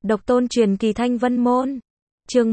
Độc tôn truyền kỳ Thanh Vân Môn. Chương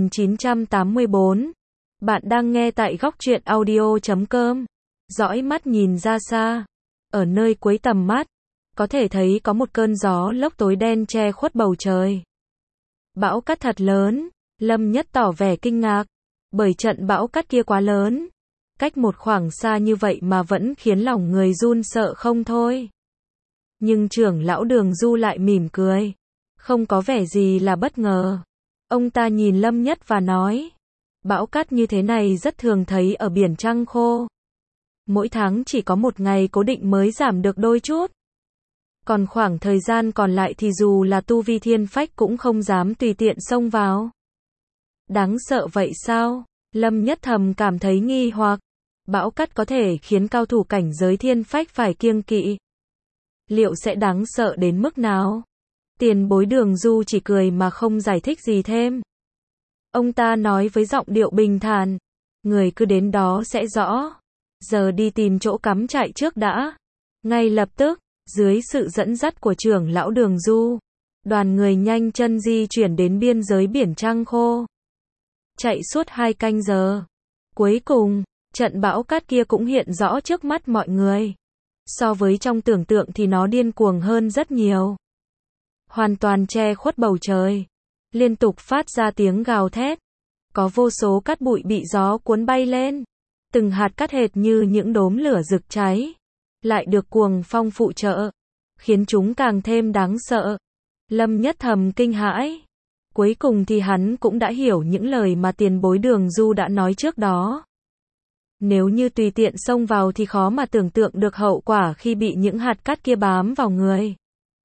1984. Bạn đang nghe tại góc truyện audio.com. Dõi mắt nhìn ra xa. Ở nơi cuối tầm mắt, có thể thấy có một cơn gió lốc tối đen che khuất bầu trời. Bão cát thật lớn, Lâm Nhất tỏ vẻ kinh ngạc, bởi trận bão cát kia quá lớn. Cách một khoảng xa như vậy mà vẫn khiến lòng người run sợ không thôi. Nhưng trưởng lão Đường Du lại mỉm cười, không có vẻ gì là bất ngờ. Ông ta nhìn Lâm Nhất và nói, bão cát như thế này rất thường thấy ở biển Trăng Khô. Mỗi tháng chỉ có một ngày cố định mới giảm được đôi chút. Còn khoảng thời gian còn lại thì dù là tu vi thiên phách cũng không dám tùy tiện xông vào. Đáng sợ vậy sao? Lâm Nhất thầm cảm thấy nghi hoặc. Bão cát có thể khiến cao thủ cảnh giới thiên phách phải kiêng kỵ. Liệu sẽ đáng sợ đến mức nào? Tiền bối Đường Du chỉ cười mà không giải thích gì thêm. Ông ta nói với giọng điệu bình thản, người cứ đến đó sẽ rõ. Giờ đi tìm chỗ cắm trại trước đã. Ngay lập tức, dưới sự dẫn dắt của trưởng lão Đường Du, đoàn người nhanh chân di chuyển đến biên giới biển Trăng Khô. Chạy suốt 2 canh giờ. Cuối cùng, trận bão cát kia cũng hiện rõ trước mắt mọi người. So với trong tưởng tượng thì nó điên cuồng hơn rất nhiều. Hoàn toàn che khuất bầu trời. Liên tục phát ra tiếng gào thét. Có vô số cát bụi bị gió cuốn bay lên. Từng hạt cát hệt như những đốm lửa rực cháy. Lại được cuồng phong phụ trợ. Khiến chúng càng thêm đáng sợ. Lâm Nhất thầm kinh hãi. Cuối cùng thì hắn cũng đã hiểu những lời mà tiền bối Đường Du đã nói trước đó. Nếu như tùy tiện xông vào thì khó mà tưởng tượng được hậu quả khi bị những hạt cát kia bám vào người.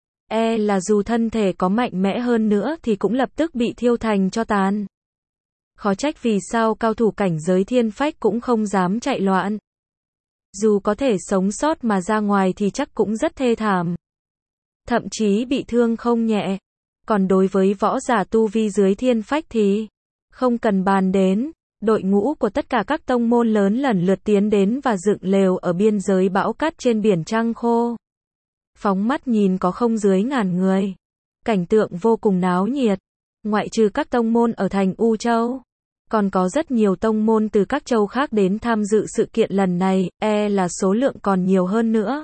Là dù thân thể có mạnh mẽ hơn nữa thì cũng lập tức bị thiêu thành tro tàn. Khó trách vì sao cao thủ cảnh giới thiên phách cũng không dám chạy loạn. Dù có thể sống sót mà ra ngoài thì chắc cũng rất thê thảm. Thậm chí bị thương không nhẹ. Còn đối với võ giả tu vi dưới thiên phách thì không cần bàn đến. Đội ngũ của tất cả các tông môn lớn lần lượt tiến đến và dựng lều ở biên giới bão cát trên biển Trăng Khô. Phóng mắt nhìn có không dưới ngàn người. Cảnh tượng vô cùng náo nhiệt. Ngoại trừ các tông môn ở thành U Châu, còn có rất nhiều tông môn từ các châu khác đến tham dự sự kiện lần này, là số lượng còn nhiều hơn nữa.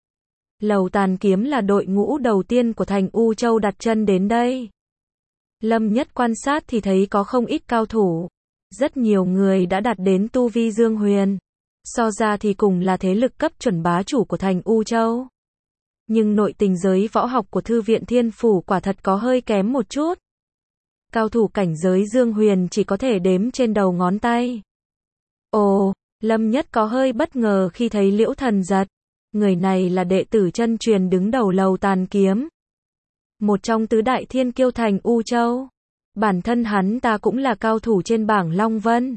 Lầu Tàn Kiếm là đội ngũ đầu tiên của thành U Châu đặt chân đến đây. Lâm Nhất quan sát thì thấy có không ít cao thủ. Rất nhiều người đã đạt đến tu vi Dương Huyền. So ra thì cùng là thế lực cấp chuẩn bá chủ của thành U Châu. Nhưng nội tình giới võ học của Thư viện Thiên Phủ quả thật có hơi kém một chút. Cao thủ cảnh giới Dương Huyền chỉ có thể đếm trên đầu ngón tay. Ồ, Lâm Nhất có hơi bất ngờ khi thấy Liễu Thần Giật. Người này là đệ tử chân truyền đứng đầu Lầu Tàn Kiếm. Một trong tứ đại thiên kiêu thành U Châu. Bản thân hắn ta cũng là cao thủ trên bảng Long Vân.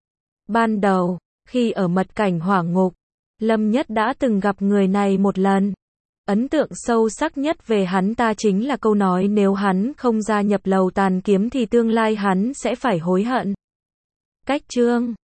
Ban đầu, khi ở mật cảnh hỏa ngục, Lâm Nhất đã từng gặp người này một lần. Ấn tượng sâu sắc nhất về hắn ta chính là câu nói nếu hắn không gia nhập Lầu Tàn Kiếm thì tương lai hắn sẽ phải hối hận. Cách chương